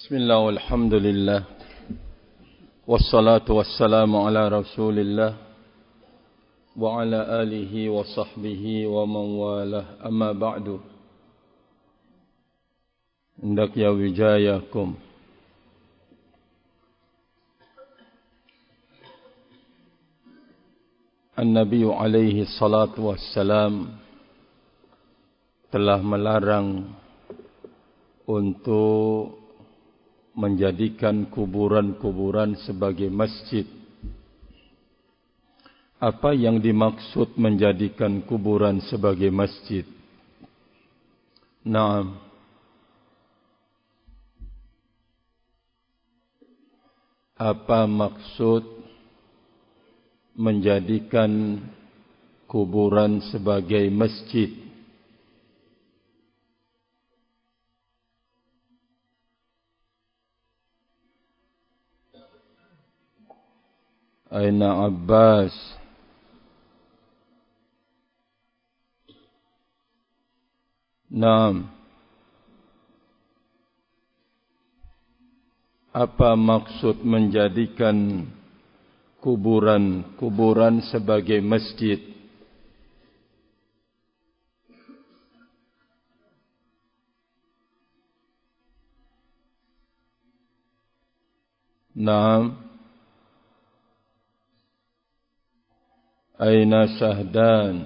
Bismillah walhamdulillah wassalatu wassalamu ala rasulillah wa ala alihi wa sahbihi wa man walah amma ba'du. Hendak ya wijayakum An-Nabi alaihi salatu wassalam telah melarang untuk menjadikan kuburan-kuburan sebagai masjid. Apa yang dimaksud menjadikan kuburan sebagai masjid? Naam. Apa maksud menjadikan kuburan sebagai masjid? Aina Abbas? Naam. Apa maksud menjadikan kuburan sebagai masjid? Naam. Aina Syahdan?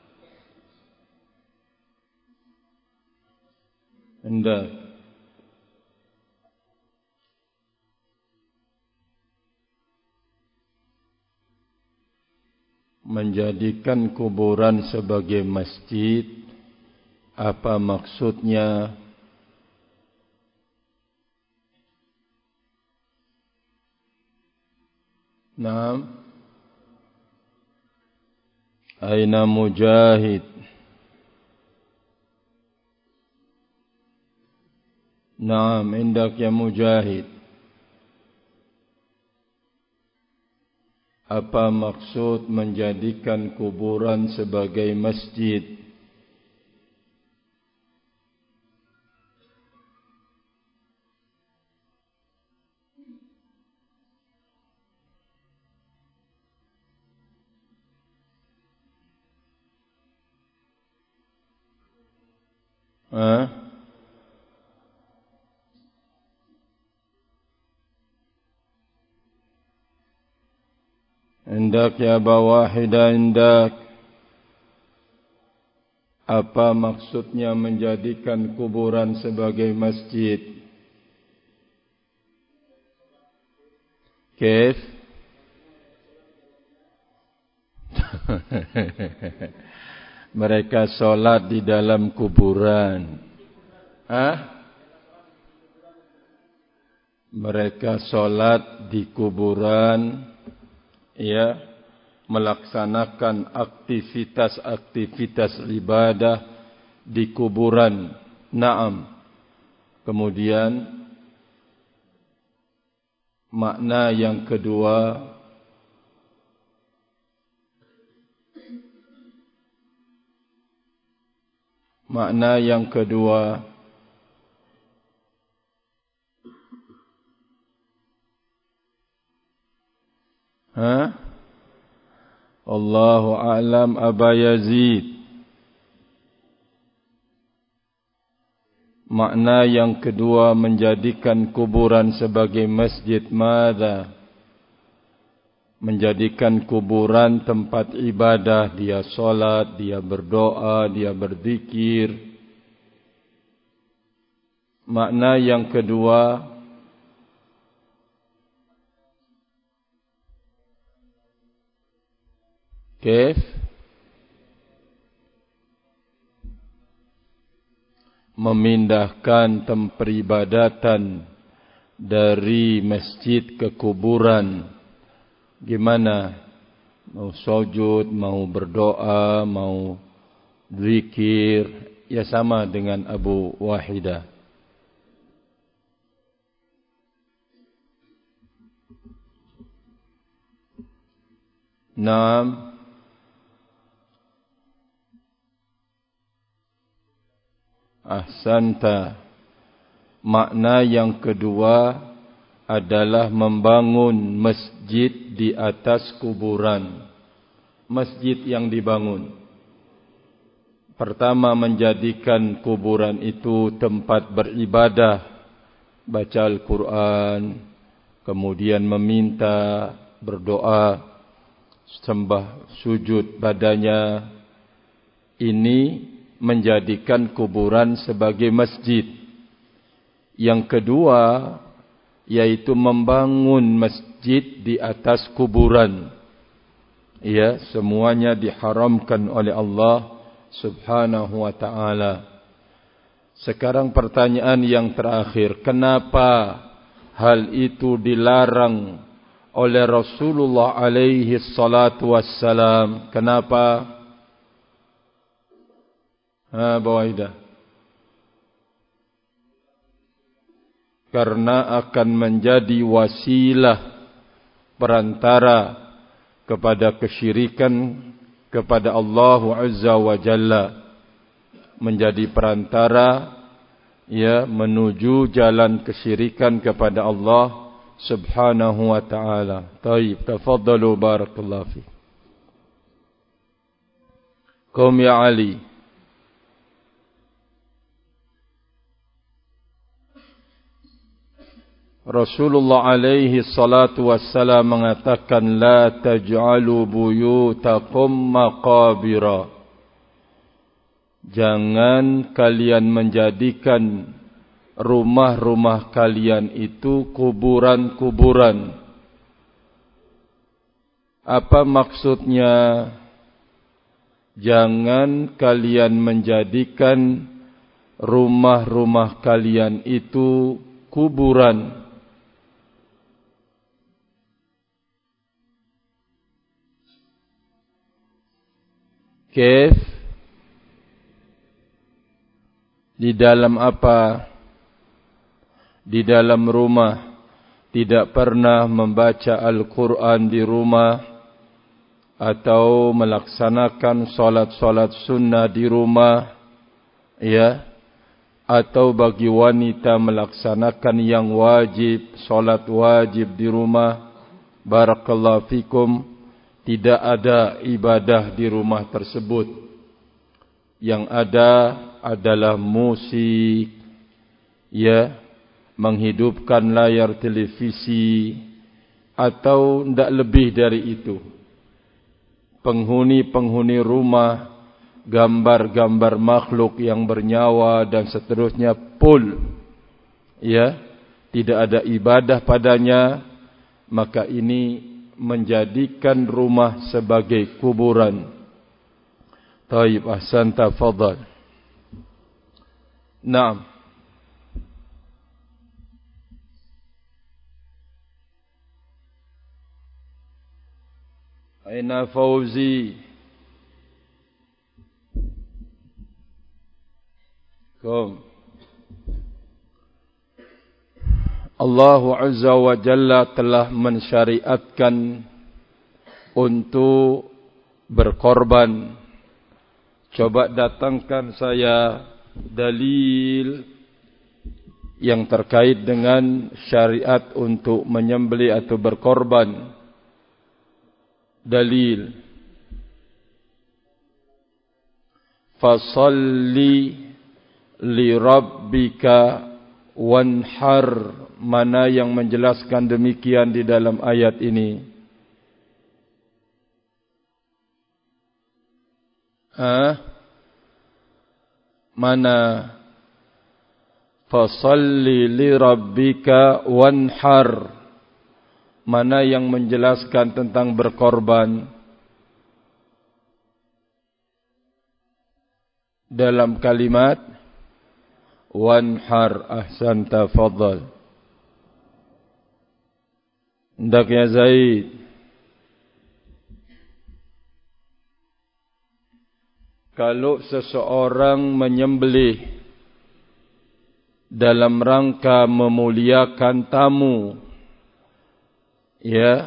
Hendak menjadikan kuburan sebagai masjid. Apa maksudnya? Naam. Aina Mujahid? Naam, hendak ya Mujahid. Apa maksud menjadikan kuburan sebagai masjid? Hendak ya Aba Wahidah, hendak. Apa maksudnya menjadikan kuburan sebagai masjid? Kif? Mereka solat di dalam kuburan. Mereka solat di kuburan, ya, melaksanakan aktivitas-aktivitas ibadah di kuburan. Naam. Kemudian makna yang kedua, Allahu a'lam. Aba Yazid, makna yang kedua menjadikan kuburan sebagai masjid, madza? Menjadikan kuburan tempat ibadah, dia solat, dia berdoa, dia berzikir. Makna yang kedua, kif? Memindahkan tempat peribadatan dari masjid ke kuburan. Gimana? Mau sujud, mau berdoa, mau zikir, ya sama dengan Abu Wahidah. Naam. Ahsanta. Makna yang kedua adalah membangun masjid di atas kuburan. Masjid yang dibangun. Pertama, menjadikan kuburan itu tempat beribadah, baca Al-Quran, kemudian meminta, berdoa, sembah, sujud padanya. Ini menjadikan kuburan sebagai masjid. Yang kedua, yaitu membangun masjid di atas kuburan. Ya, semuanya diharamkan oleh Allah Subhanahu wa ta'ala. Sekarang pertanyaan yang terakhir, kenapa hal itu dilarang oleh Rasulullah alaihi salatu wassalam? Kenapa? Bawaidah. Karena akan menjadi wasilah perantara kepada kesyirikan kepada Allah Azza wa Jalla, menjadi perantara ya menuju jalan kesyirikan kepada Allah Subhanahu wa ta'ala. Taib, tafaddalu barakallahu fi. Qum ya Ali. Rasulullah alaihi salatu wassalam mengatakan, la taj'alu buyutakum maqabira. Jangan kalian menjadikan rumah-rumah kalian itu kuburan-kuburan. Apa maksudnya? Jangan kalian menjadikan rumah-rumah kalian itu kuburan. Kef? Di dalam apa? Di dalam rumah. Tidak pernah membaca Al-Quran di rumah, atau melaksanakan solat-solat sunnah di rumah, ya, atau bagi wanita melaksanakan yang wajib, solat wajib di rumah. Barakallahu fikum. Tidak ada ibadah di rumah tersebut. Yang ada adalah musik, ya, menghidupkan layar televisi, atau tidak lebih dari itu. Penghuni-penghuni rumah, gambar-gambar makhluk yang bernyawa dan seterusnya, pul, ya, tidak ada ibadah padanya, maka ini menjadikan rumah sebagai kuburan. Taib, ahsanta, fadal. Naam. Aina Fauzi? Kom. Allah Azza wa Jalla telah mensyariatkan untuk berkorban. Coba datangkan saya dalil yang terkait dengan syariat untuk menyembelih atau berkorban. Dalil. Fasalli li rabbika wanhar. Mana yang menjelaskan demikian di dalam ayat ini? Mana? Fasalli li rabbika wanhar. Mana yang menjelaskan tentang berkorban? Dalam kalimat wanhar, ahsanta, fadhal. Hendaknya Zaid. Kalau seseorang menyembelih dalam rangka memuliakan tamu, ya,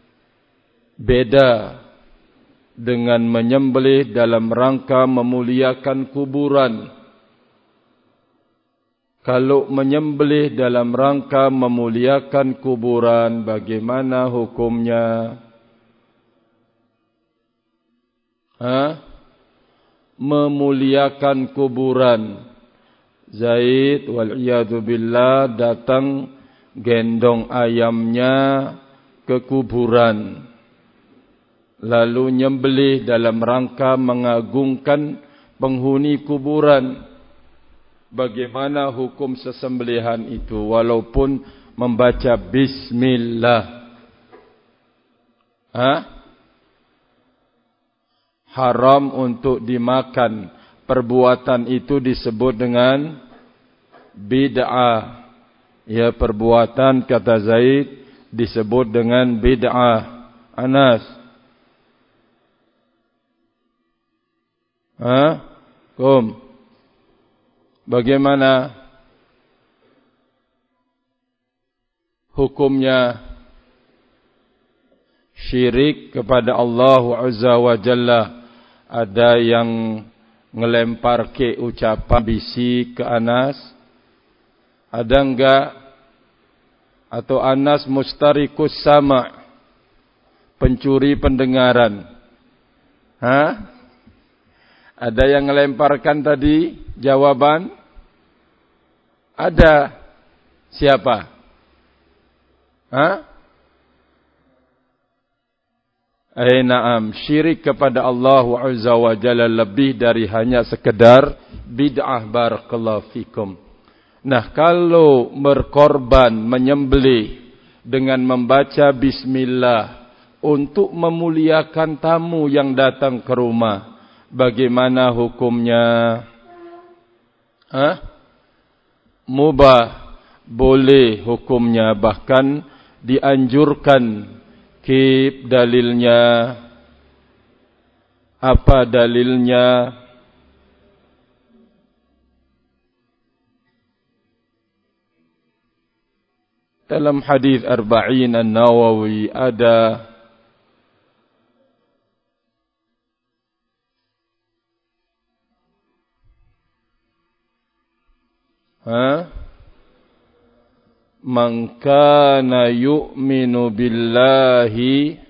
beda dengan menyembelih dalam rangka memuliakan kuburan. kalau menyembelih dalam rangka memuliakan kuburan, bagaimana hukumnya? Memuliakan kuburan. Zaid wal'iyadu billah datang gendong ayamnya ke kuburan, lalu nyembelih dalam rangka mengagungkan penghuni kuburan. Bagaimana hukum sesembelihan itu walaupun membaca bismillah? Haram untuk dimakan. Perbuatan itu disebut dengan bid'ah. Ya, perbuatan kata Zaid disebut dengan bid'ah. Anas. Bagaimana hukumnya? Syirik kepada Allah Azza wa Jalla. Ada yang ngelempar ke ucapan bisik ke Anas? Ada enggak? Atau Anas mustarikus sama, pencuri pendengaran? Ada yang ngelemparkan tadi jawaban? Ada. Siapa? Naam, syirik kepada Allah Azza wa Jalla lebih dari hanya sekedar bid'ah. Barakallahu fikum. Nah, kalau berkorban menyembelih dengan membaca bismillah untuk memuliakan tamu yang datang ke rumah, bagaimana hukumnya? Mubah, boleh hukumnya, bahkan dianjurkan. Kip dalilnya. Apa dalilnya? Dalam hadis Arba'in An-Nawawi ada Man kana yu'minu billahi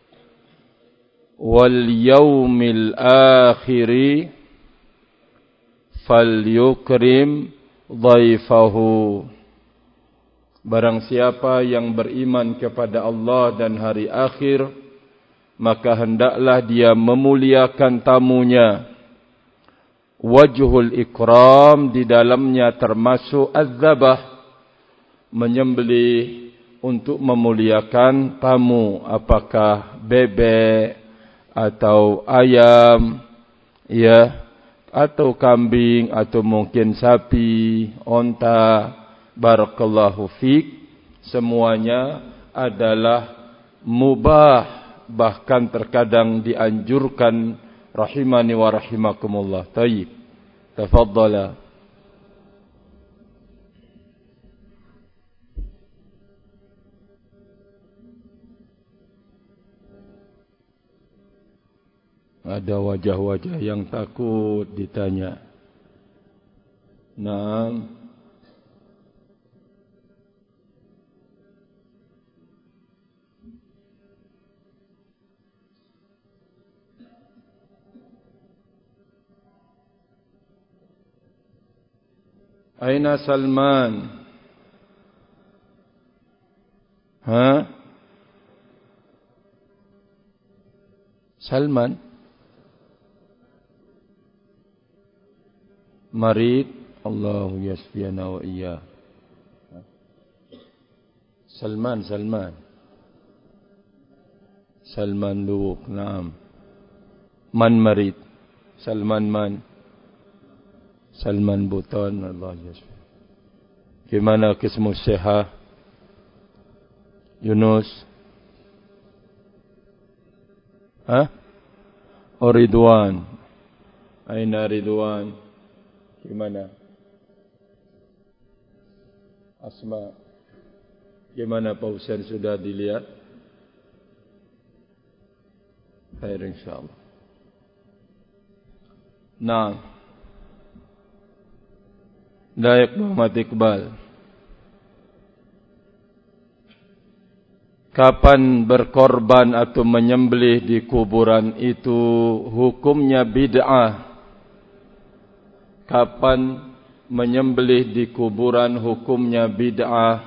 wal yawmil akhiri falyukrim dhaifahu. Barang siapa yang beriman kepada Allah dan hari akhir, maka hendaklah dia memuliakan tamunya. Wajhul ikram, di dalamnya termasuk az-zabah, menyembelih untuk memuliakan tamu, apakah bebek atau ayam, ya, atau kambing, atau mungkin sapi, onta. Barakallahu fiik. Semuanya adalah mubah, bahkan terkadang dianjurkan. Rahimani wa rahimakumullah. Tayyib, tafadhala. Ada wajah-wajah yang takut ditanya. Naam. Aina Salman? Salman? Marid? Allahu yasfiyana wa iyyah. Salman Luwuk. Naam. Man marid? Salman man? Salman Buton. Allah yasfi. Gimana kismu seha? Yunus? Ridwan? Aina Ridwan? Gimana? Asma? Gimana Pak Husain, sudah dilihat? Khair insyaAllah. Nah, Dayak Muhammad Iqbal. Kapan berkorban atau menyembelih di kuburan itu hukumnya bid'ah? Kapan menyembelih di kuburan hukumnya bid'ah?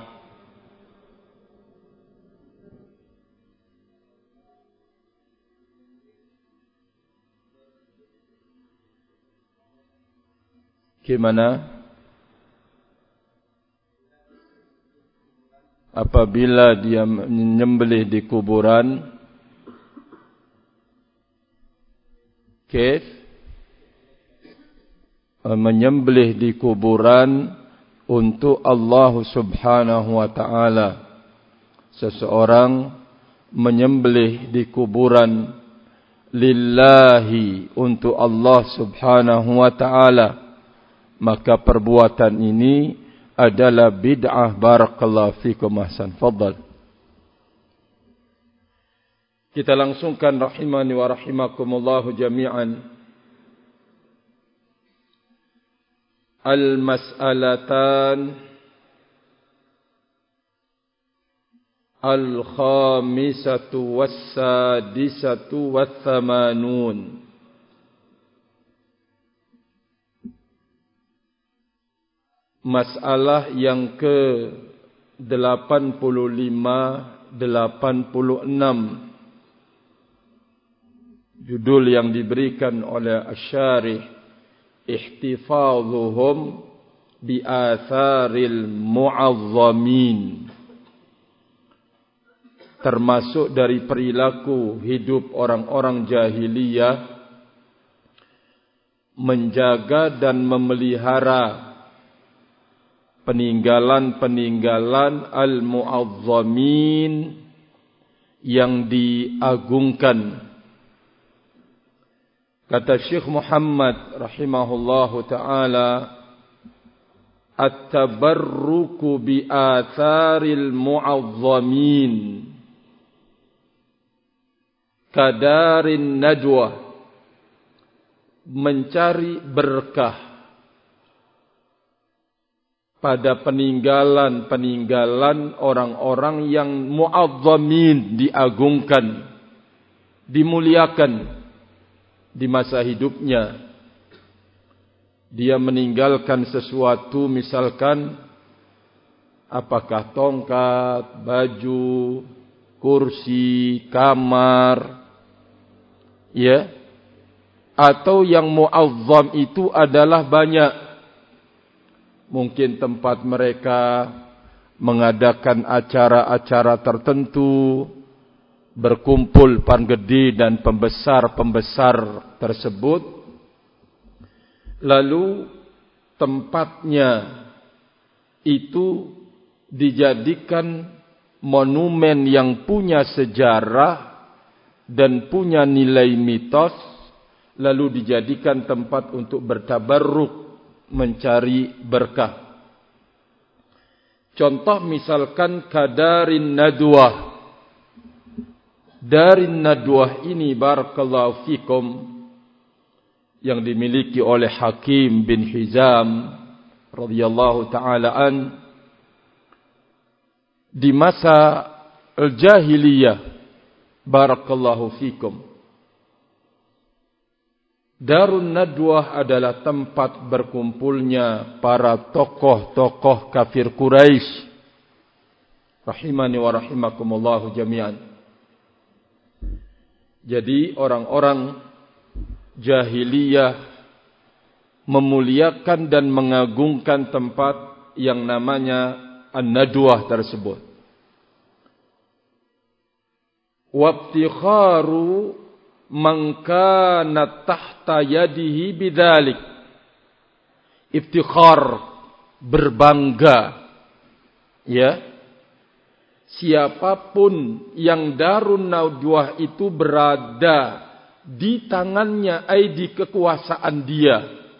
Gimana? Apabila dia menyembelih di kuburan, menyembelih di kuburan untuk Allah Subhanahu wa ta'ala. Seseorang menyembelih di kuburan lillahi, untuk Allah Subhanahu wa ta'ala, maka perbuatan ini adalah bid'ah. Barakallahu fikum. Ahsan. Fadhal. Kita langsungkan rahimani wa rahimakumullahu jami'an. Al-mas'alatan al-khamisatu was-sadisatu was-thamanun. Masalah yang ke-85, 86. Judul yang diberikan oleh Asy-Syarih, Ihtifadhuhum bi atharil mu'azzamin. Termasuk dari perilaku hidup orang-orang jahiliyah, menjaga dan memelihara peninggalan-peninggalan al-mu'azzamin yang diagungkan. Kata Syekh Muhammad rahimahullahu ta'ala, at-tabarruku bi atharil mu'azzamin kadarin najwa, mencari berkah pada peninggalan-peninggalan orang-orang yang mu'azzamin, diagungkan, dimuliakan di masa hidupnya. Dia meninggalkan sesuatu, misalkan apakah tongkat, baju, kursi, kamar, ya, atau yang mu'azzam itu adalah banyak. Mungkin tempat mereka mengadakan acara-acara tertentu, berkumpul panggede dan pembesar-pembesar tersebut, lalu tempatnya itu dijadikan monumen yang punya sejarah dan punya nilai mitos, lalu dijadikan tempat untuk bertabarruk, mencari berkah. Contoh misalkan kadarin nadwah. Darin nadwah ini, barakallahu fikum, yang dimiliki oleh Hakim bin Hizam radhiyallahu ta'ala an, di masa al-jahiliyah, barakallahu fikum. Darun Nadwah adalah tempat berkumpulnya para tokoh-tokoh kafir Quraisy, rahimani wa rahimakumullahu jami'an. Jadi orang-orang jahiliyah memuliakan dan mengagungkan tempat yang namanya An-Nadwah tersebut. Wabtikharu man kana tahta yadihi bidzalik. Iftikhar, berbangga, ya, siapapun yang Darun Nadwah itu berada di tangannya, di kekuasaan dia.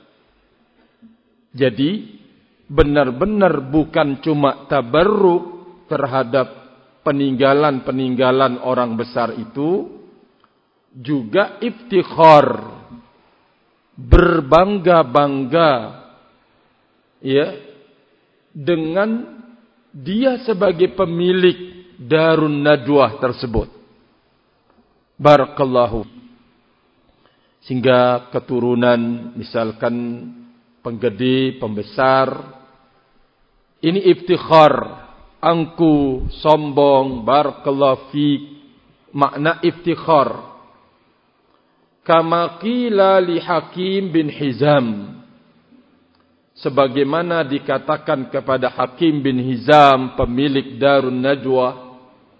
Jadi benar-benar bukan cuma tabarruk terhadap peninggalan-peninggalan orang besar itu, juga iftikhar, berbangga-bangga, ya, dengan dia sebagai pemilik Darun Nadwah tersebut. Barakallahu. Sehingga keturunan, misalkan penggede, pembesar, ini iftikhar, angku, sombong, barakallahu fiik, makna iftikhar. Kama qila li Hakim bin Hizam, sebagaimana dikatakan kepada Hakim bin Hizam, pemilik Darun Nadwah,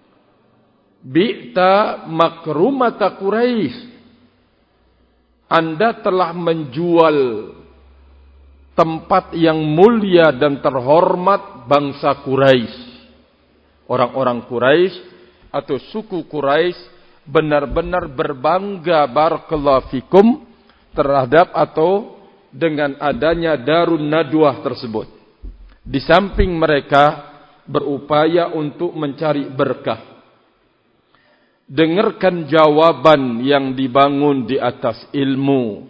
bi'ta makrumata Quraisy, Anda telah menjual tempat yang mulia dan terhormat bangsa Quraisy. Orang-orang Quraisy atau suku Quraisy benar-benar berbangga barakallahu fikum terhadap atau dengan adanya Darun Nadwah tersebut. Di samping mereka berupaya untuk mencari berkah. Dengarkan jawaban yang dibangun di atas ilmu.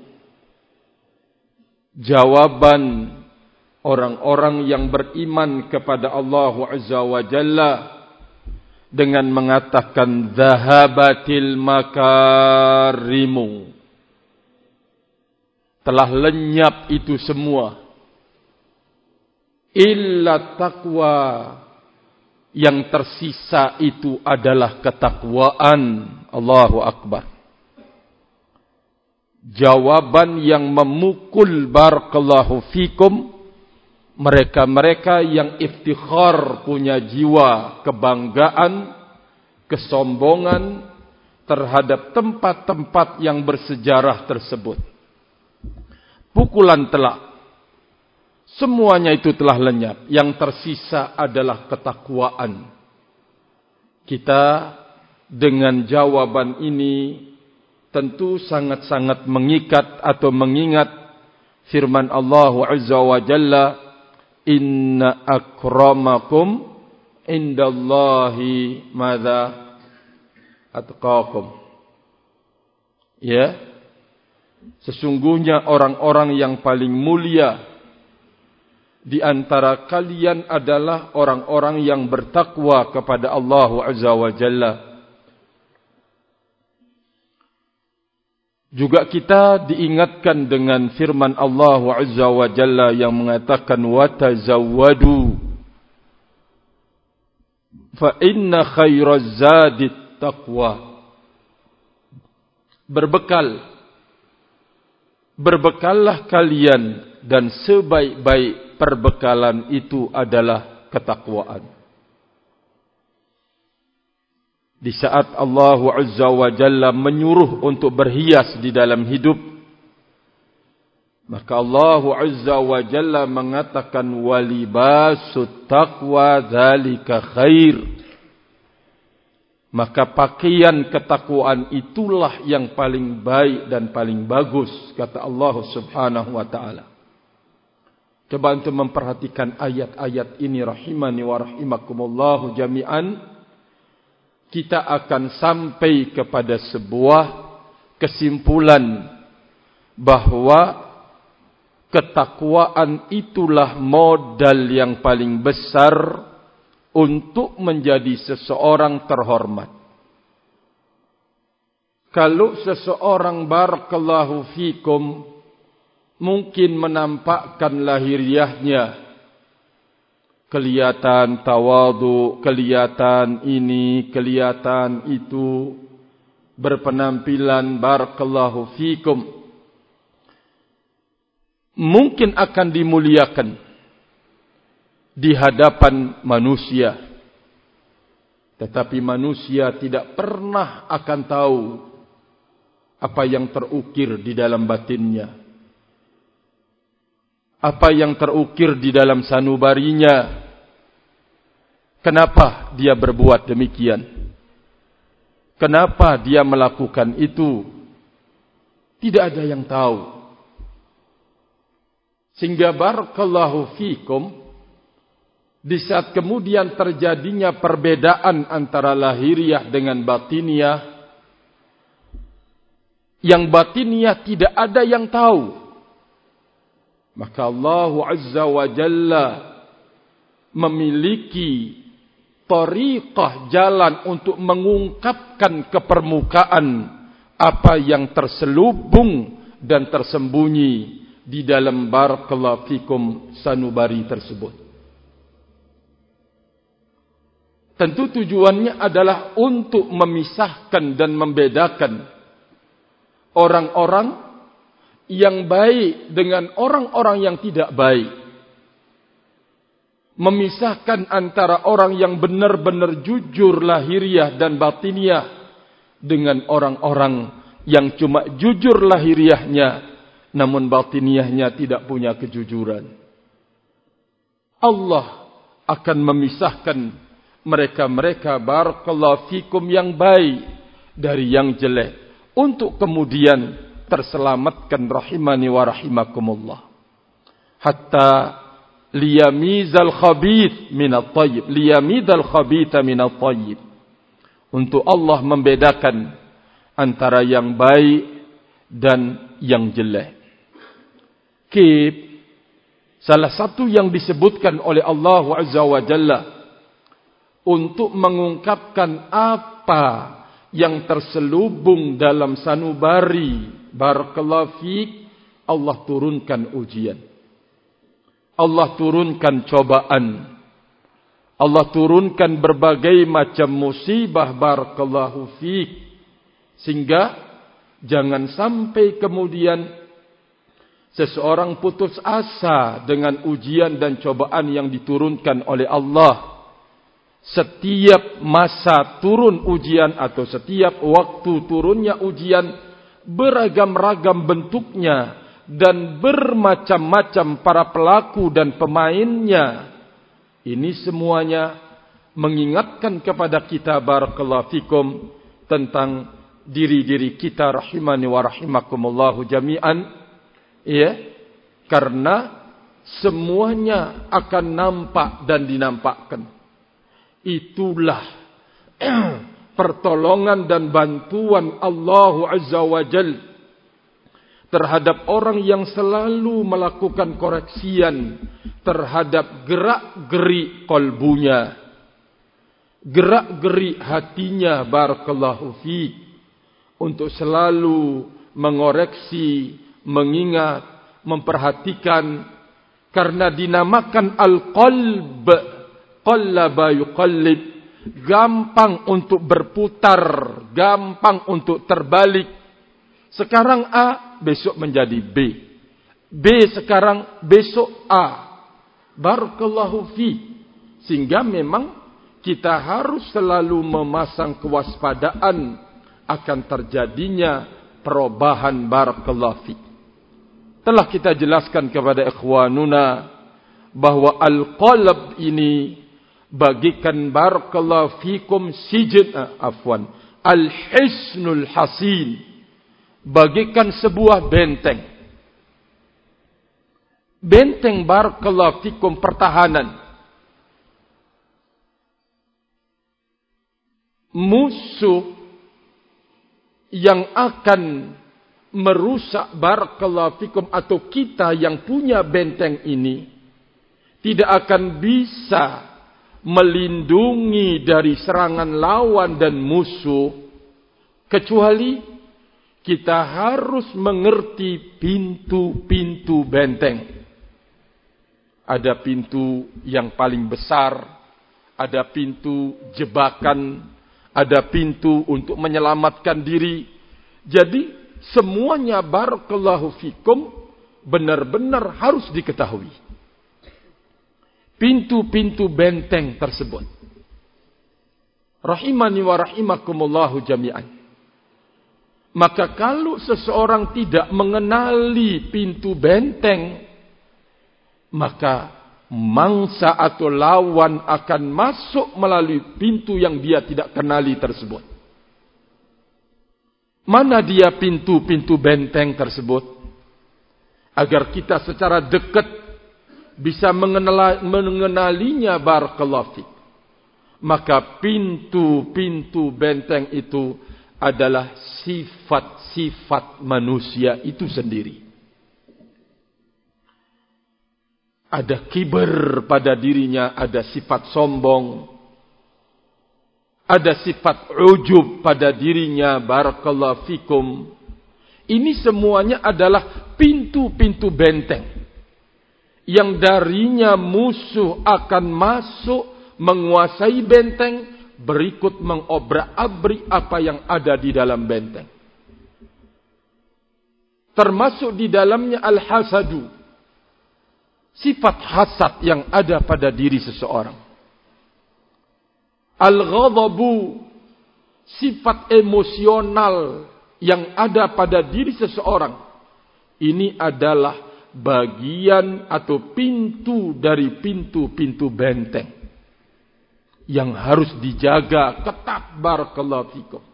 Jawaban orang-orang yang beriman kepada Allah Azza wa Jalla dengan mengatakan zahabatil makarimu. Telah lenyap itu semua. Illa taqwa. Yang tersisa itu adalah ketakwaan. Allahu Akbar. Jawaban yang memukul barakallahu fikum mereka-mereka yang iftikhar, punya jiwa kebanggaan, kesombongan terhadap tempat-tempat yang bersejarah tersebut. Pukulan telak. Semuanya itu telah lenyap. Yang tersisa adalah ketakwaan. Kita dengan jawaban ini tentu sangat-sangat mengikat atau mengingat firman Allah Azza wa Jalla, inna akramakum indallahi madza atqakum. Ya, sesungguhnya orang-orang yang paling mulia di antara kalian adalah orang-orang yang bertakwa kepada Allah Azza wa Jalla. Juga kita diingatkan dengan firman Allah Azza wa Jalla yang mengatakan watazawwadu fa inna khairaz zadit taqwa. Berbekallah kalian dan sebaik-baik perbekalan itu adalah ketakwaan. Di saat Allah Azza wa Jalla menyuruh untuk berhias di dalam hidup, maka Allah Azza wa Jalla mengatakan walibasut taqwa dzalika khair. Maka pakaian ketakwaan itulah yang paling baik dan paling bagus, kata Allah Subhanahu wa taala. Coba untuk memperhatikan ayat-ayat ini rahimani wa rahimakumullahu jami'an. Kita akan sampai kepada sebuah kesimpulan bahwa ketakwaan itulah modal yang paling besar untuk menjadi seseorang terhormat. Kalau seseorang barakallahu fikum mungkin menampakkan lahiriahnya, kelihatan tawadu, kelihatan ini, kelihatan itu, berpenampilan barakallahu fikum, mungkin akan dimuliakan di hadapan manusia. Tetapi manusia tidak pernah akan tahu apa yang terukir di dalam batinnya, apa yang terukir di dalam sanubarinya. Kenapa dia berbuat demikian? Kenapa dia melakukan itu? Tidak ada yang tahu. Sehingga barakallahu fikum, di saat kemudian terjadinya perbedaan antara lahiriah dengan batiniah, yang batiniah tidak ada yang tahu. Maka Allah Azza wa Jalla memiliki tariqah, jalan untuk mengungkapkan ke permukaan apa yang terselubung dan tersembunyi di dalam barakallahu fikum sanubari tersebut. Tentu tujuannya adalah untuk memisahkan dan membedakan orang-orang yang baik dengan orang-orang yang tidak baik. Memisahkan antara orang yang benar-benar jujur lahiriah dan batiniah dengan orang-orang yang cuma jujur lahiriahnya namun batiniahnya tidak punya kejujuran. Allah akan memisahkan mereka-mereka barakallahu fikum yang baik dari yang jelek untuk kemudian terselamatkan rahimani wa rahimakumullah. Hatta liyamizal khabith minat tayyib, liyamidal khabitha minat tayyib. Untuk Allah membedakan antara yang baik dan yang jelek. Salah satu yang disebutkan oleh Allah Azza wa Jalla untuk mengungkapkan apa yang terselubung dalam sanubari barakallahu fiik, Allah turunkan ujian. Allah turunkan cobaan. Allah turunkan berbagai macam musibah barakallahu fiik, sehingga jangan sampai kemudian seseorang putus asa dengan ujian dan cobaan yang diturunkan oleh Allah. Setiap masa turun ujian atau setiap waktu turunnya ujian beragam-ragam bentuknya dan bermacam-macam para pelaku dan pemainnya. Ini semuanya mengingatkan kepada kita barakallahu fikum tentang diri-diri kita rahimani wa rahimakumullahu jami'an. Ya, karena semuanya akan nampak dan dinampakkan. Itulah pertolongan dan bantuan Allah Azza wa Jal terhadap orang yang selalu melakukan koreksian terhadap gerak-gerik kolbunya, gerak-gerik hatinya barakallahu fiik, untuk selalu mengoreksi, mengingat, memperhatikan, karena dinamakan al-qalb, qallaba yuqallib, gampang untuk berputar, gampang untuk terbalik. Sekarang A, besok menjadi B. B sekarang, besok A. Barakallahu fi. Sehingga memang kita harus selalu memasang kewaspadaan akan terjadinya perubahan barakallahu fi. Telah kita jelaskan kepada ikhwanuna bahwa al-qalb ini bagikan barakallahu fikum al-hisnul hasin, bagikan sebuah benteng. Benteng barakallahu fikum pertahanan. Musuh yang akan merusak barakallahu fikum atau kita yang punya benteng ini tidak akan bisa melindungi dari serangan lawan dan musuh kecuali kita harus mengerti pintu-pintu benteng. Ada pintu yang paling besar, ada pintu jebakan, ada pintu untuk menyelamatkan diri. Jadi semuanya barakallahu fikum benar-benar harus diketahui. Pintu-pintu benteng tersebut. Rahimani wa rahimakumullahu jami'an. Maka kalau seseorang tidak mengenali pintu benteng, maka mangsa atau lawan akan masuk melalui pintu yang dia tidak kenali tersebut. Mana dia pintu-pintu benteng tersebut? Agar kita secara dekat bisa mengenalinya barakallahu fik. Maka pintu-pintu benteng itu adalah sifat-sifat manusia itu sendiri. ada kiber pada dirinya, ada sifat sombong, ada sifat ujub pada dirinya. Barakallahu fikum. Ini semuanya adalah pintu-pintu benteng yang darinya musuh akan masuk, menguasai benteng, berikut mengobrak-abrik apa yang ada di dalam benteng. Termasuk di dalamnya al-hasadu, sifat hasad yang ada pada diri seseorang. Al-ghadabu, sifat emosional yang ada pada diri seseorang. Ini adalah bagian atau pintu dari pintu-pintu benteng yang harus dijaga ketat. Barakallahu fikum.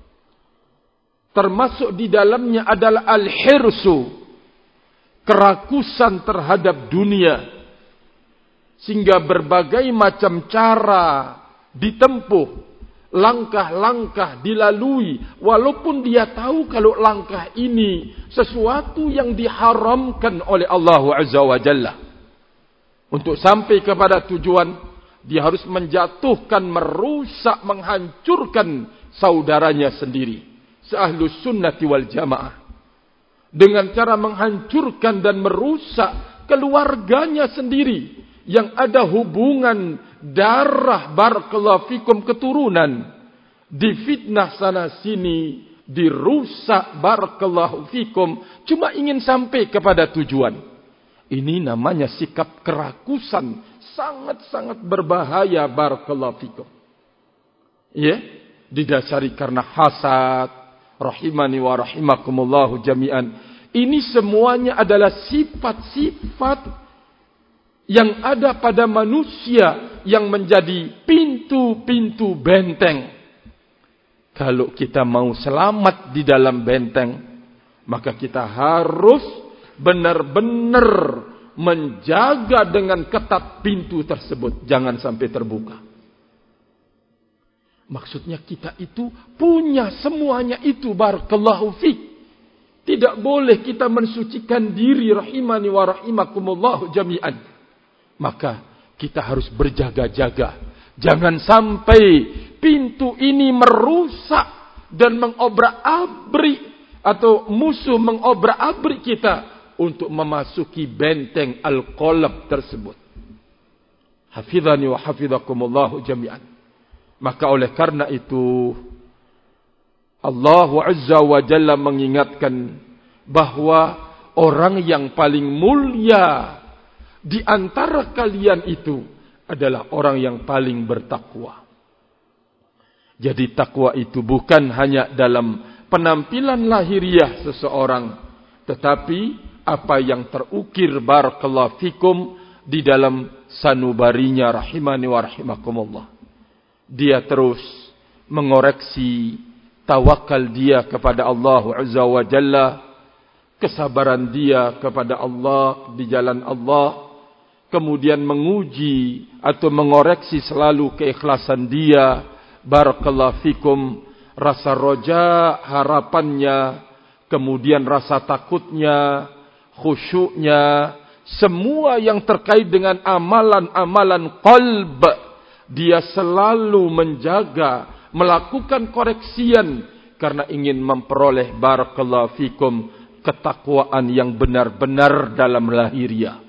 Termasuk di dalamnya adalah al-hirsu, kerakusan terhadap dunia, sehingga berbagai macam cara ditempuh, langkah-langkah dilalui, walaupun dia tahu kalau langkah ini sesuatu yang diharamkan oleh Allah Azza wa Jalla. Untuk sampai kepada tujuan, dia harus menjatuhkan, merusak, menghancurkan saudaranya sendiri, seahlus sunnati wal jamaah, dengan cara menghancurkan dan merusak keluarganya sendiri yang ada hubungan darah, barakallahu fikum, keturunan, difitnah sana sini, dirusak, barakallahu fikum, cuma ingin sampai kepada tujuan. Ini namanya sikap kerakusan, sangat-sangat berbahaya, barakallahu fikum. Ya, didasari karena hasad. Rahimani wa rahimakumullahu jami'an. Ini semuanya adalah sifat-sifat yang ada pada manusia yang menjadi pintu-pintu benteng. Kalau kita mau selamat di dalam benteng, maka kita harus benar-benar menjaga dengan ketat pintu tersebut, jangan sampai terbuka. Maksudnya kita itu punya semuanya itu, barakallahu fiik. Tidak boleh kita mensucikan diri, rahimani wa rahimakumullahu jami'an. Maka kita harus berjaga-jaga. Jangan sampai pintu ini merusak dan mengobrak-abrik, atau musuh mengobrak-abrik kita untuk memasuki benteng al-qalb tersebut. Hafizani wa hafizakumullahu jami'an. Maka oleh karena itu, Allah Azza wa Jalla mengingatkan bahwa orang yang paling mulia di antara kalian itu adalah orang yang paling bertakwa. Jadi takwa itu bukan hanya dalam penampilan lahiriah seseorang, tetapi apa yang terukir, barakallahu fikum, di dalam sanubarinya, rahimani wa rahimakumullah. Dia terus mengoreksi tawakal dia kepada Allah Azza wa Jalla, kesabaran dia kepada Allah di jalan Allah, kemudian menguji atau mengoreksi selalu keikhlasan dia, barakallahu fikum, rasa roja, harapannya, kemudian rasa takutnya, khusyuknya, semua yang terkait dengan amalan-amalan qalb. Dia selalu menjaga, melakukan koreksian karena ingin memperoleh, barakallahu fikum, ketakwaan yang benar-benar dalam lahiriah.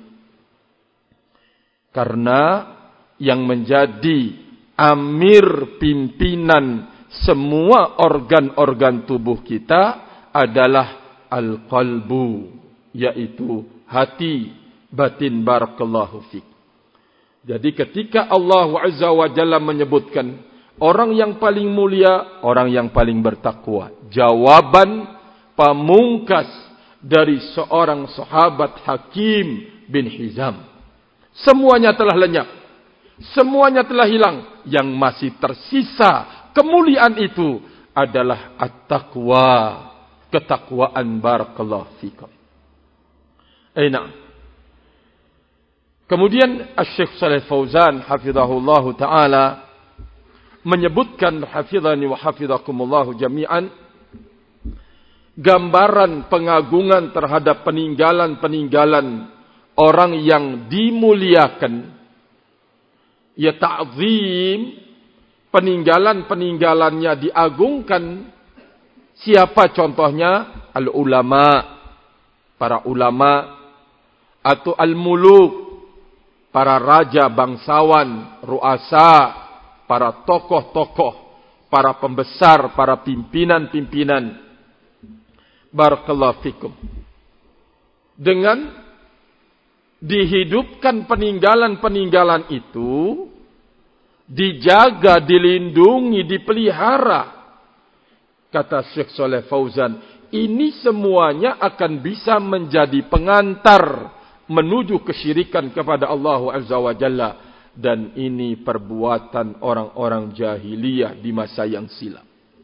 Karena yang menjadi amir pimpinan semua organ-organ tubuh kita adalah al-qalbu, yaitu hati, batin, barakallahu fikum. Jadi ketika Allah Azza wa Jalla menyebutkan orang yang paling mulia, orang yang paling bertakwa, jawaban pamungkas dari seorang sahabat Hakim bin Hizam, semuanya telah lenyap, semuanya telah hilang. Yang masih tersisa kemuliaan itu adalah at-taqwa, ketakwaan, barakallahu fikum. Aina. Kemudian Asy-Syaikh Shalih Fauzan hafizahullah taala menyebutkan, hafizani wa hafizakumullah jami'an, gambaran pengagungan terhadap peninggalan-peninggalan orang yang dimuliakan, ya ta'zim, peninggalan-peninggalannya diagungkan. Siapa contohnya? Al-ulama, para ulama, atau al-muluk, para raja bangsawan, ru'asa, para tokoh-tokoh, para pembesar, para pimpinan-pimpinan. Barakallahu fikum. Dengan dihidupkan peninggalan-peninggalan itu, dijaga, dilindungi, dipelihara. Kata Syekh Saleh Fauzan, ini semuanya akan bisa menjadi pengantar menuju kesyirikan kepada Allah Azza wa Jalla. Dan ini perbuatan orang-orang jahiliyah di masa yang silam.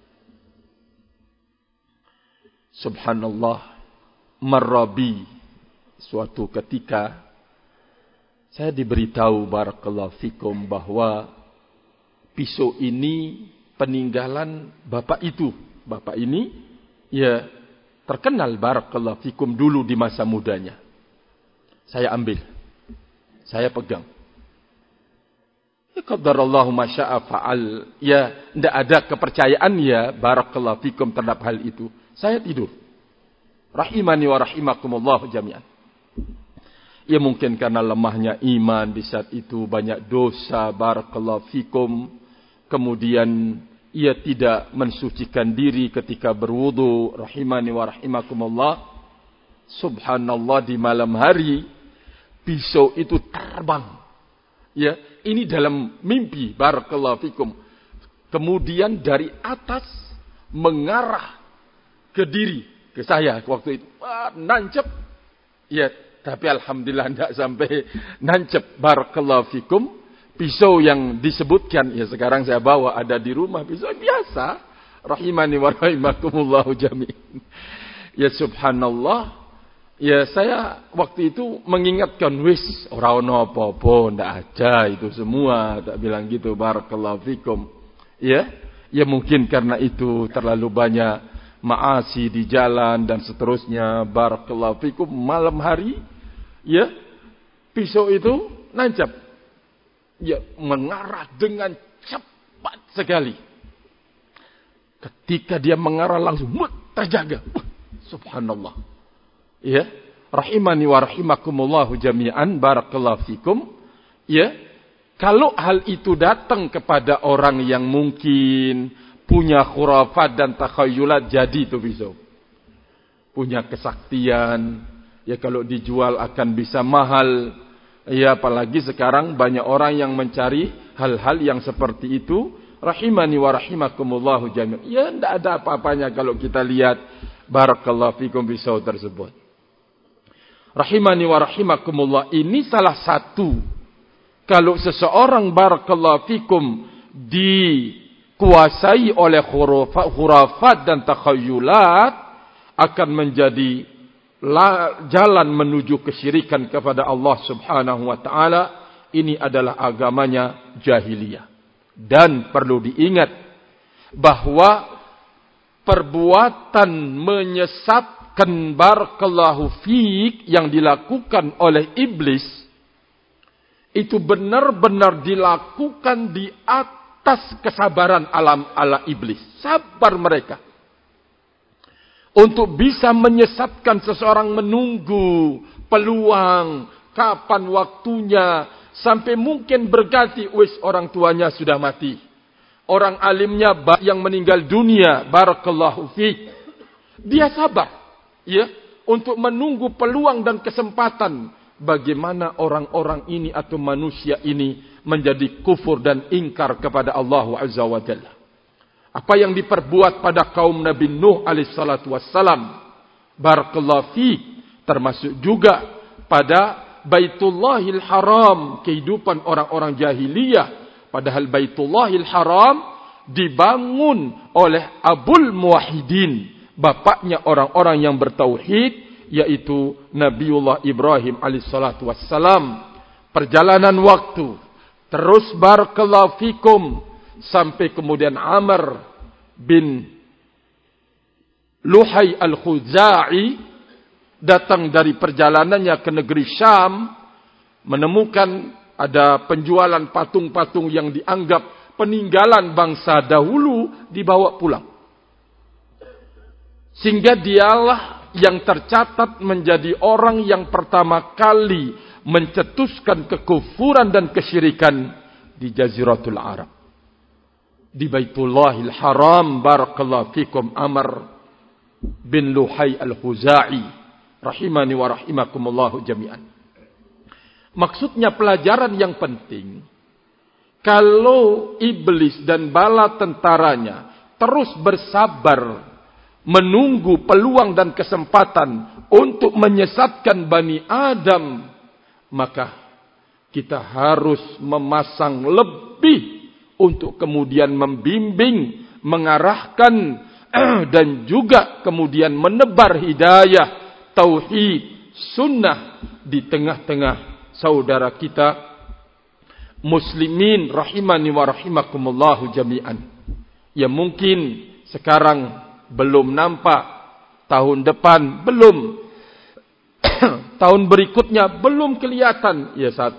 Subhanallah, marrabi, suatu ketika saya diberitahu, barakallahu fikum, bahwa pisau ini peninggalan bapak itu. Bapak ini ya terkenal, barakallahu fikum, dulu di masa mudanya. Saya ambil, saya pegang. Ya qadarallahu ma syaa fa'al. Ya, tidak ada kepercayaan ya, barakallahu fikum, terhadap hal itu. Saya tidur. Rahimani wa rahimakumullah jami'an. Ya mungkin karena lemahnya iman di saat itu, banyak dosa, barakallahu fikum. Kemudian ia tidak mensucikan diri ketika berwudu, rahimani wa rahimakumullah. Subhanallah, di malam hari pisau itu terbang. Ya, ini dalam mimpi, barakallahu fikum. Kemudian dari atas mengarah ke diri, ke saya waktu itu. Nancep. Ya, tapi alhamdulillah tidak sampai nancep, barakallahu fikum. Pisau yang disebutkan, ya sekarang saya bawa, ada di rumah, pisau biasa. Rahimani wa rahimakumullahu jami'in. Ya subhanallah. Ya saya waktu itu mengingatkan, wis ora ono apa-apa, ndak ada itu semua, tak bilang gitu, barakallahu fikum. Ya mungkin karena itu terlalu banyak maasi di jalan dan seterusnya, barakallahu fikum. Malam hari, ya pisau itu nancap. Ya mengarah dengan cepat sekali. Ketika dia mengarah langsung terjaga. Subhanallah. Ya, rahimani wa rahimakumullahu jami'an, barakallahu fikum. Ya, kalau hal itu datang kepada orang yang mungkin punya khurafat dan takhayulat, jadi itu pisau. Punya kesaktian, ya kalau dijual akan bisa mahal. Ya apalagi sekarang banyak orang yang mencari hal-hal yang seperti itu. Rahimani wa rahimakumullahu jami'an. Ya tidak ada apa-apanya kalau kita lihat, barakallahu fikum, pisau tersebut. Rahimani wa rahimakumullah, ini salah satu. Kalau seseorang, barakallahu fikum, dikuasai oleh khurafat dan takhayulat, akan menjadi jalan menuju kesyirikan kepada Allah Subhanahu wa taala. Ini adalah agamanya jahiliyah. Dan perlu diingat bahwa perbuatan menyesatkan, barakallahu fiik, yang dilakukan oleh iblis itu benar-benar dilakukan di atas kesabaran ala iblis. Sabar mereka. Untuk bisa menyesatkan seseorang, menunggu peluang, kapan waktunya, sampai mungkin berganti, wis orang tuanya sudah mati. Orang alimnya yang meninggal dunia, barakallahu fiik. Dia sabar, ya, untuk menunggu peluang dan kesempatan. Bagaimana orang-orang ini atau manusia ini menjadi kufur dan ingkar kepada Allah Azza wa Jalla. Apa yang diperbuat pada kaum Nabi Nuh alaihissalatu wassalam, barakallahu fiik, termasuk juga pada Baitullahil Haram, kehidupan orang-orang jahiliyah. Padahal Baitullahil Haram dibangun oleh Abul Muwahhidin, bapaknya orang-orang yang bertauhid, yaitu Nabiullah Ibrahim alaihissalatu wassalam. Perjalanan waktu terus, barakallahu fikum, sampai kemudian Amr bin Luhai al-Khuzai datang dari perjalanannya ke negeri Syam, menemukan ada penjualan patung-patung yang dianggap peninggalan bangsa dahulu, dibawa pulang. Sehingga dialah yang tercatat menjadi orang yang pertama kali mencetuskan kekufuran dan kesyirikan di Jaziratul Arab. Di Baitullahil Haram, barakallahu fikum, Amr bin Luhai al-Khuzai, rahimani wa rahimakumullahu jami'an. Maksudnya pelajaran yang penting, kalau iblis dan bala tentaranya terus bersabar menunggu peluang dan kesempatan untuk menyesatkan Bani Adam, maka kita harus memasang lebih untuk kemudian membimbing, mengarahkan, dan juga kemudian menebar hidayah, tauhid, sunnah di tengah-tengah saudara kita muslimin rahimani wa rahimakumullahu jami'an. Ya mungkin sekarang belum nampak, tahun depan belum, tahun berikutnya belum kelihatan, ya 1,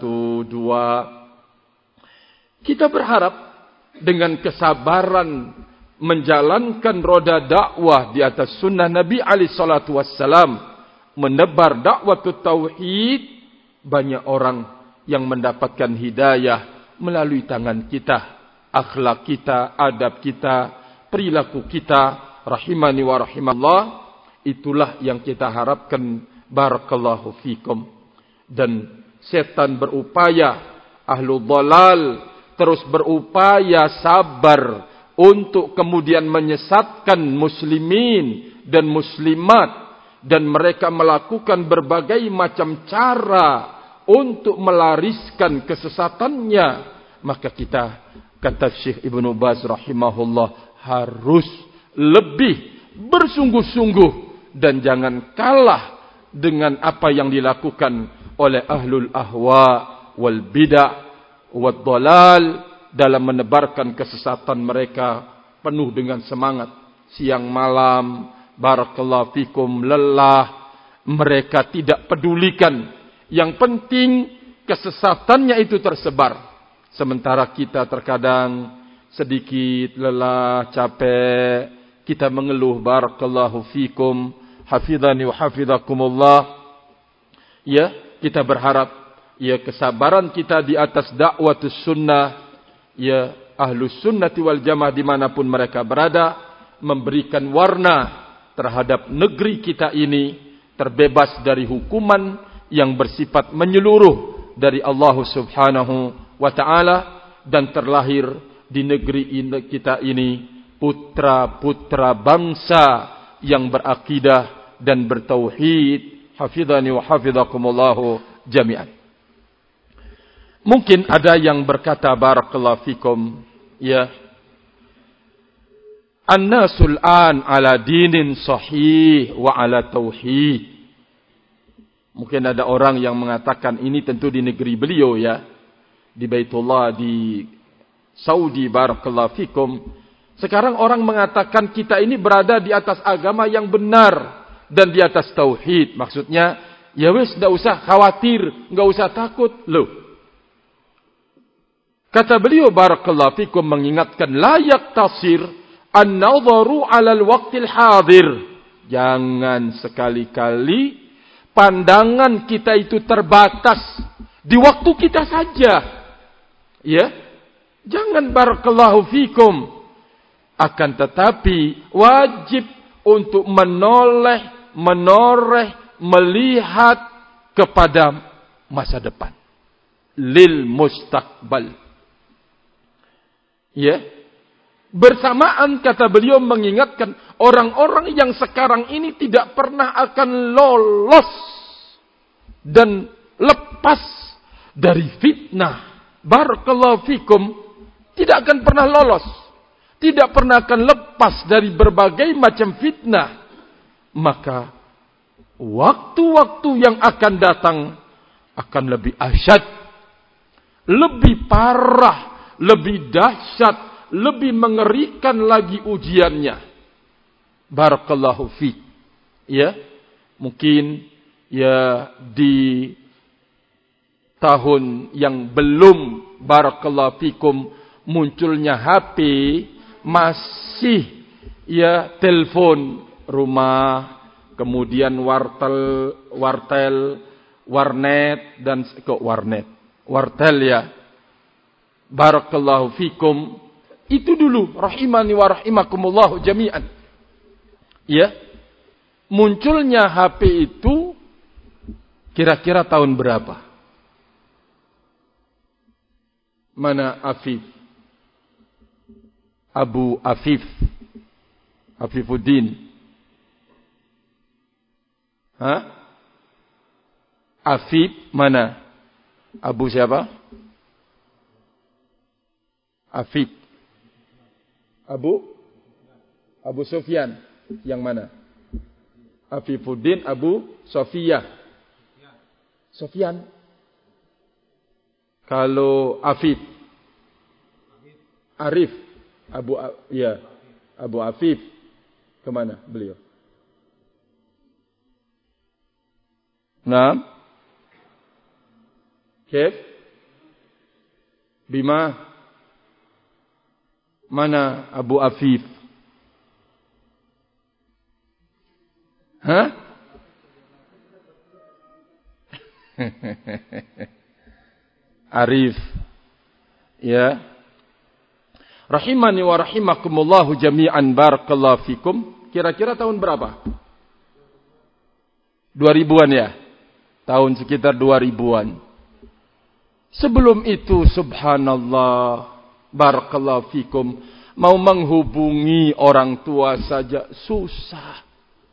2. Kita berharap dengan kesabaran menjalankan roda dakwah di atas sunnah Nabi alaihi salatu wassalam, menebar dakwah tauhid, banyak orang yang mendapatkan hidayah melalui tangan kita, akhlak kita, adab kita, perilaku kita, rahimani wa rahimallah. Itulah yang kita harapkan, barakallahu fikum. Dan setan berupaya, ahlul dhalal terus berupaya sabar untuk kemudian menyesatkan muslimin dan muslimat, dan mereka melakukan berbagai macam cara untuk melariskan kesesatannya. Maka kita, kata Syekh Ibnu Baz rahimahullah, harus lebih bersungguh-sungguh dan jangan kalah dengan apa yang dilakukan oleh ahlul ahwa wal bidah wad dhalal dalam menebarkan kesesatan mereka penuh dengan semangat siang malam, barakallahu fikum, lelah. Mereka tidak pedulikan, yang penting kesesatannya itu tersebar. Sementara kita terkadang sedikit lelah, capek, kita mengeluh, barakallahu fikum, hafidhani wa hafidhakumullah. Ya, kita berharap ya kesabaran kita di atas dakwatus sunnah, ya ahlus sunnati wal jamaah dimanapun mereka berada, memberikan warna terhadap negeri kita ini, terbebas dari hukuman yang bersifat menyeluruh dari Allah subhanahu wa ta'ala, dan terlahir di negeri kita ini putra-putra bangsa yang berakidah dan bertauhid. Hafidhani wa hafidhakumullahu jami'an. Mungkin ada yang berkata, barakallahu fikum, ya, an-nasul an ala dinin sahih wa ala tauhid. Mungkin ada orang yang mengatakan, ini tentu di negeri beliau, ya, di Baitullah di Saudi, barakallahu fikum. Sekarang orang mengatakan kita ini berada di atas agama yang benar dan di atas tauhid. Maksudnya, ya wis, enggak usah khawatir, enggak usah takut. Loh, kata beliau, barakallahu fikum, mengingatkan, la yaktasir an-nadharu 'ala al-waqtil hadir. Jangan sekali-kali pandangan kita itu terbatas di waktu kita saja. Ya, jangan, barakallahu fikum. Akan tetapi wajib untuk menoreh, melihat kepada masa depan, lil mustaqbal. Ya, bersamaan kata beliau mengingatkan orang-orang yang sekarang ini tidak pernah akan lolos dan lepas dari fitnah. Barakallahu fikum, tidak akan pernah lolos, tidak pernah akan lepas dari berbagai macam fitnah. Maka waktu-waktu yang akan datang akan lebih asyad, lebih parah, lebih dahsyat, lebih mengerikan lagi ujiannya. Barakallahu fiik. Ya, Mungkin ya di tahun yang belum barakallahu fikum munculnya HP, masih ya telepon rumah, kemudian wartel, warnet dan wartel ya. Barakallahu fikum. Itu dulu rahimani wa rahimakumullah jami'an. Ya. Munculnya HP itu kira-kira tahun berapa? Mana Afif? Abu Afif. Afifuddin. Afif mana? Abu siapa? Afif. Abu Sufyan. Yang mana? Afifuddin Abu Sofiyah. Sofyan. Kalau Afif. Arif. Abu Afif. Kemana beliau? Nah. Kef. Bima. Mana Abu Afif? Arif. Ya. Rahimani wa rahimakumullahu jami'an barakallahu fikum. Kira-kira tahun berapa? 2000-an ya? Tahun sekitar 2000-an. Sebelum itu subhanallah barakallahu fikum, mau menghubungi orang tua saja susah.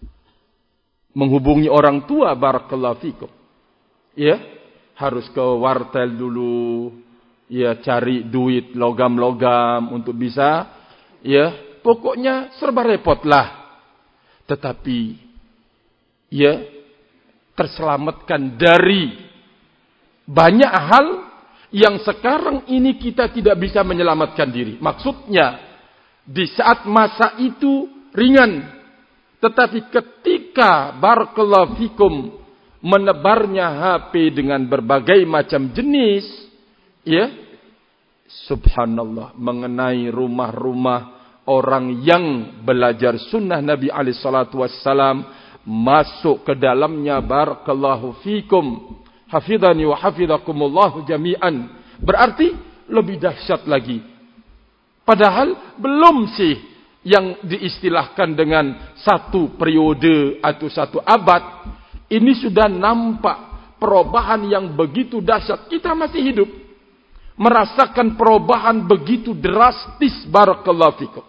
Menghubungi orang tua barakallahu fikum. Ya, harus ke wartel dulu. Ya, cari duit logam-logam untuk bisa. Ya, pokoknya serba repot lah. Tetapi ya, terselamatkan dari banyak hal yang sekarang ini kita tidak bisa menyelamatkan diri. Maksudnya, di saat masa itu ringan. Tetapi ketika barakallahu fikum menebarnya HP dengan berbagai macam jenis, ya, subhanallah, mengenai rumah-rumah orang yang belajar sunnah Nabi alaihi salatu wassalam, masuk ke dalamnya barakallahu fikum, hafidhani wa hafidhakumullah jami'an. Berarti lebih dahsyat lagi. Padahal belum sih yang diistilahkan dengan satu periode atau satu abad. Ini sudah nampak perubahan yang begitu dahsyat. Kita masih hidup merasakan perubahan begitu drastis barakallahu fikum.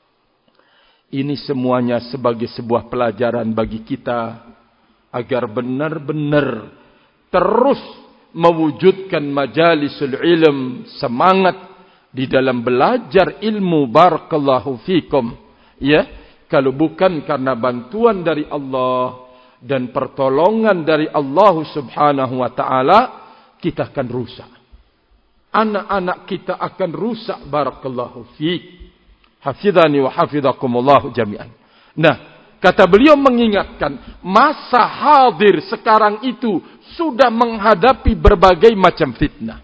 Ini semuanya sebagai sebuah pelajaran bagi kita agar benar-benar terus mewujudkan majalisul ilm, semangat di dalam belajar ilmu barakallahu fikum. Ya, kalau bukan karena bantuan dari Allah dan pertolongan dari Allah Subhanahu wa taala, kita akan rusak. Anak-anak kita akan rusak barakallahu fik. Hafidhani wa hafidhakumullah jami'an. Nah, kata beliau mengingatkan, masa hadir sekarang itu sudah menghadapi berbagai macam fitnah.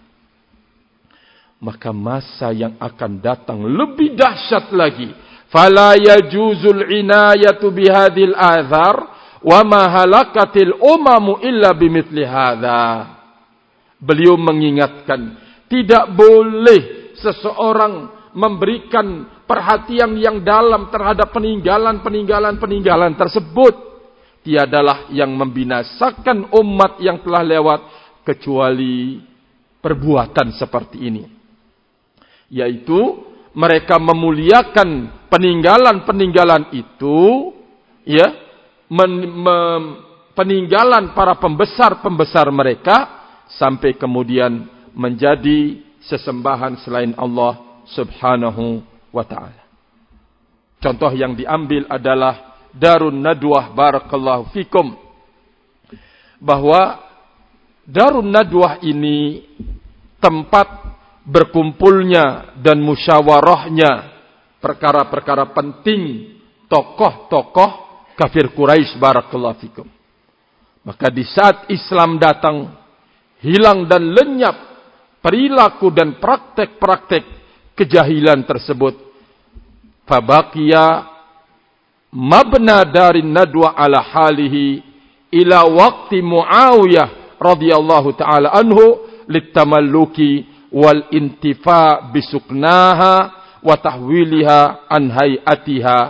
Maka masa yang akan datang lebih dahsyat lagi. Fala yajuzul inayatu bihadhil athar wa ma halakatil umamu illa bimithli hadha. Beliau mengingatkan, tidak boleh seseorang memberikan perhatian yang dalam terhadap peninggalan tersebut. Tiadalah yang membinasakan umat yang telah lewat kecuali perbuatan seperti ini. Yaitu mereka memuliakan peninggalan-peninggalan itu, ya, peninggalan para pembesar-pembesar mereka, sampai kemudian menjadi sesembahan selain Allah Subhanahu wa ta'ala. Contoh yang diambil adalah Darun Nadwah barakallahu fikum. Bahwa Darun Nadwah ini tempat berkumpulnya dan musyawarahnya perkara-perkara penting tokoh-tokoh kafir Quraisy barakallahu fikum. Maka di saat Islam datang, hilang dan lenyap perilaku dan praktek-praktek kejahilan tersebut. Fabaqiya mabna darin nadwa ala halihi ila waqti Muawiyah radhiyallahu ta'ala anhu litamalluki wal intifa bisuknaha wa tahwiliha an hayatiha.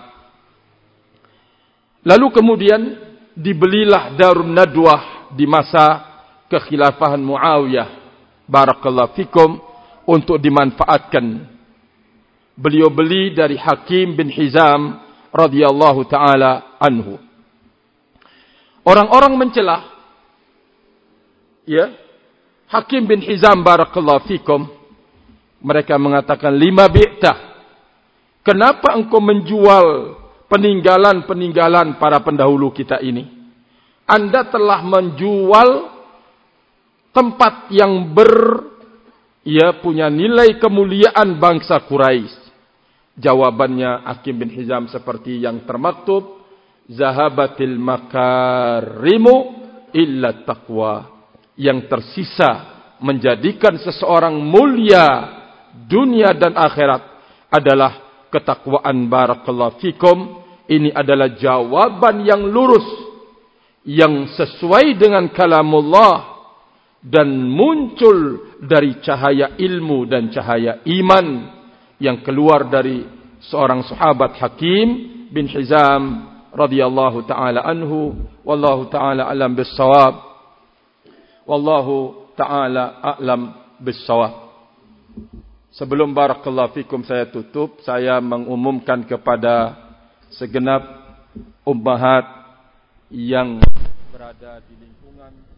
Lalu kemudian dibelilah Darun Nadwah di masa kekhilafahan Muawiyah barakallahu fikum untuk dimanfaatkan. Beliau beli dari Hakim bin Hizam radhiyallahu taala anhu. Orang-orang mencelah, ya, Hakim bin Hizam barakallahu fikum. Mereka mengatakan, lima bi'tah. Kenapa engkau menjual peninggalan-peninggalan para pendahulu kita ini? Anda telah menjual tempat yang punya nilai kemuliaan bangsa Quraisy. Jawabannya Hakim bin Hizam seperti yang termaktub, zahabatil makarimu illa taqwa. Yang tersisa menjadikan seseorang mulia dunia dan akhirat adalah ketakwaan. Barakallahu fikum. Ini adalah jawaban yang lurus, yang sesuai dengan kalamullah dan muncul dari cahaya ilmu dan cahaya iman yang keluar dari seorang sahabat Hakim bin Hizam radhiyallahu taala anhu. Wallahu taala alam bissawab. Wallahu taala a'lam bissawab. Sebelum barakallahu fikum saya tutup, saya mengumumkan kepada segenap ummahat yang berada di lingkungan